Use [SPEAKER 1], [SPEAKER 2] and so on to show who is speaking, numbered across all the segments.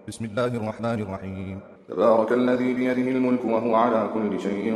[SPEAKER 1] بسم الله الرحمن الرحيم.
[SPEAKER 2] تبارك الذي بيده الملك وهو على كل شيء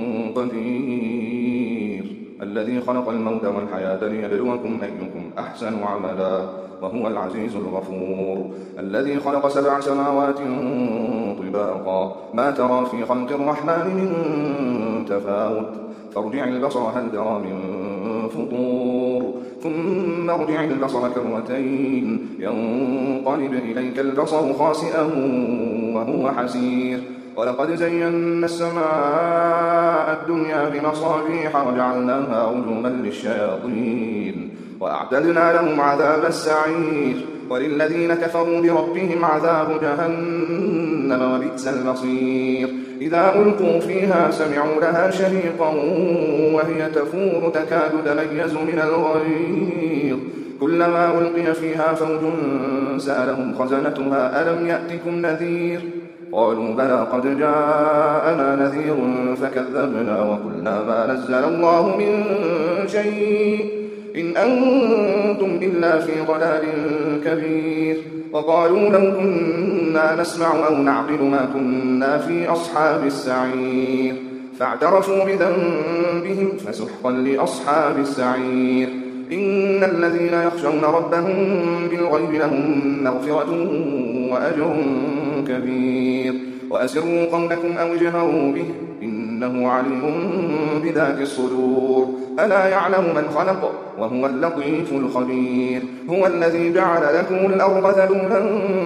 [SPEAKER 2] قدير، الذي خلق الموت والحياة ليبلوكم أيكم أحسن عملا وهو العزيز الغفور، الذي خلق 7 سماوات طباقا ما ترى في خلق الرحمن من تفاوت، فارجع البصر هل ترى من فطور، ثم ارجع البصر كرتين ينقلب إليك البصر خاسئا وهو حسير، ولقد زينا السماء الدنيا بمصابيح وجعلناها رجوما للشياطين وأعتدنا لهم عذاب السعير، وللذين كفروا بربهم عذاب جهنم وبئس المصير، إذا ألقوا فيها سمعوا لها شهيقا وهي تفور تكاد تميز من الغيظ، كلما ألقي فيها فوج سألهم خزنتها ألم يأتكم نذير، قالوا بلى قد جاءنا نذير فكذبنا وقلنا ما نزل الله من شيء إن أنتم إلا في ضلال كبير، وقالوا لو كنا نسمع أو نعقل ما كنا في أصحاب السعير، فاعترفوا بذنبهم فسحقا لأصحاب السعير، إن الذين يخشون ربهم بالغيب لهم مغفرة وأجر كبير، وأسروا قولكم أو اجهروا به إنه عليم بذات الصدور، ألا يعلم من خلق وهو اللطيف الخبير، هو الذي جعل لكم الأرض ذلولا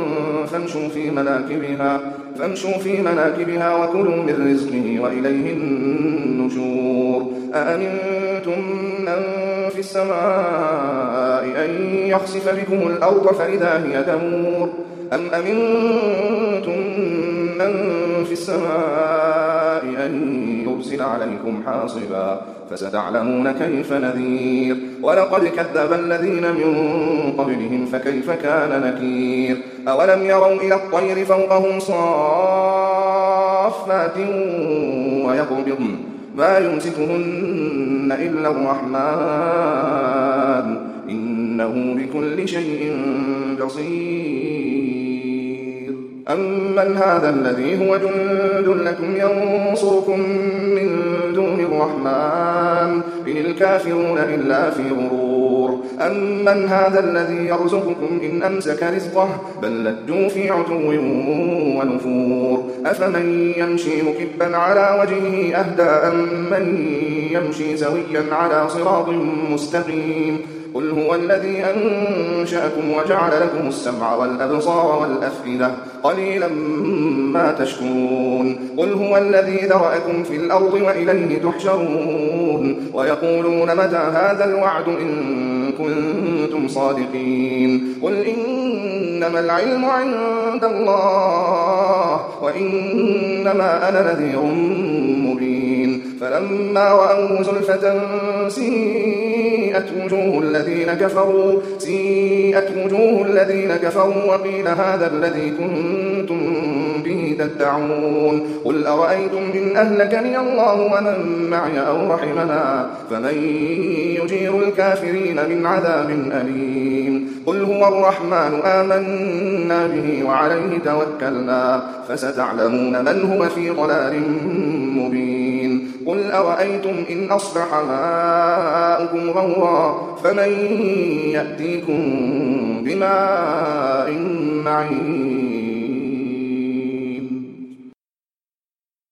[SPEAKER 2] فامشوا في مناكبها وكلوا من رزقه وإليه النشور، أأمنتم من في السماء أن يخسف بكم الأرض فإذا هي تمور، أم أمنتم من في السماء أن يرسل عليكم حاصبا فستعلمون كيف نذير، ولقد كذب الذين من قبلهم فكيف كان نكير، أولم يروا إلى الطير فوقهم صافات ويقبضن ما يمسكهن إلا الرحمن إنه بكل شيء بصير، أمن هذا الذي هو جند لكم ينصركم من دون الرحمن إن الكافرون إلا في غرور، أمن هذا الذي يرزقكم إن أمسك رزقه بل لجوا في عتو ونفور، أفمن يمشي مكبا على وجهه أهدى أمن يمشي سويا على صراط مستقيم، قل هو الذي أنشأكم وجعل لكم السمع والأبصار والأفئدة قليلا ما تشكرون، قل هو الذي ذرأكم في الأرض وإليه تحشرون، ويقولون متى هذا الوعد إن كنتم صادقين، قل إنما العلم عند الله وإنما أنا نذير مبين، فلما رأوه زلفة سيئت وجوه الذين كفروا وقيل هذا الذي كنتم به تدعون، قل أرأيتم إن أهلكني الله ومن معي أو رحمنا فمن يجير الكافرين من عذاب أليم، قل هو الرحمن آمنا به وعليه توكلنا فستعلمون من هو في ضلال مبين، قل أرأيتم إن أصبح ماؤكم غورا فمن يأتيكم بماء معين